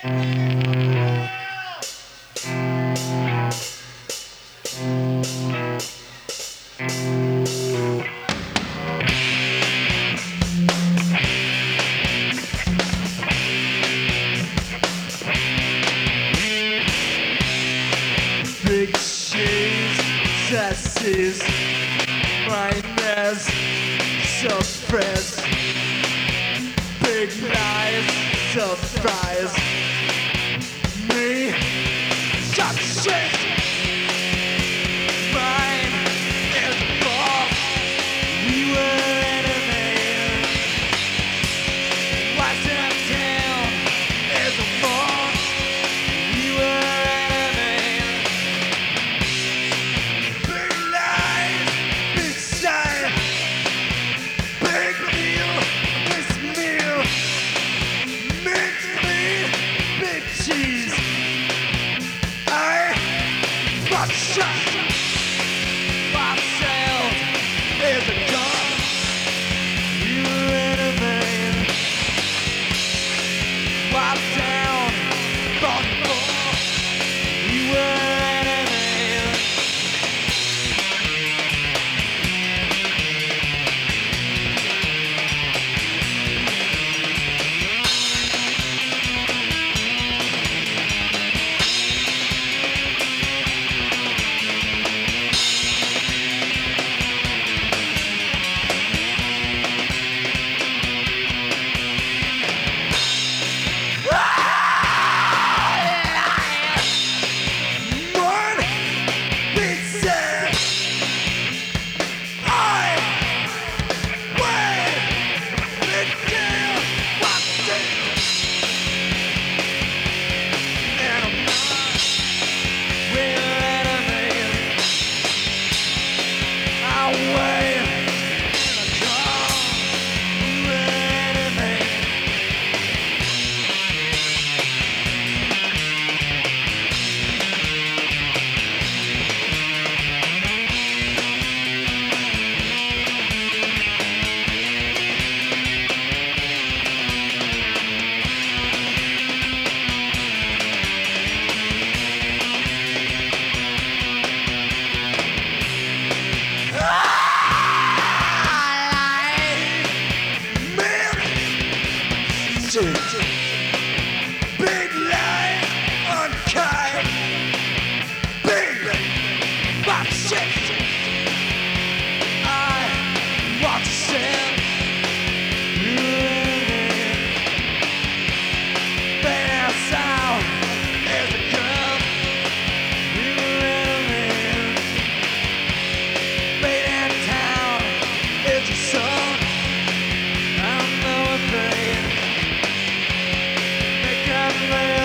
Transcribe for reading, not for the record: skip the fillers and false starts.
Big cheese, sassies, minus, surprise. Big lies, surprise. Me, shut shit. Mine is boss. We were enemies. Washington town is a boss. We were enemies. Big lies, big shine. Big meal, this meal. Makes me big cheese. I was shot. Myself is a gun. You were enemies. Wipe down, bought more. You were enemies. One pizza. I wait. Big deal. What's it? And I'm not. We're enemies. I wait. And I come. We're enemies. Big lie, unkind. Big pop shit. I want to send you. Bad sound is a gun. Bad town is a son. I'm no afraid. Make us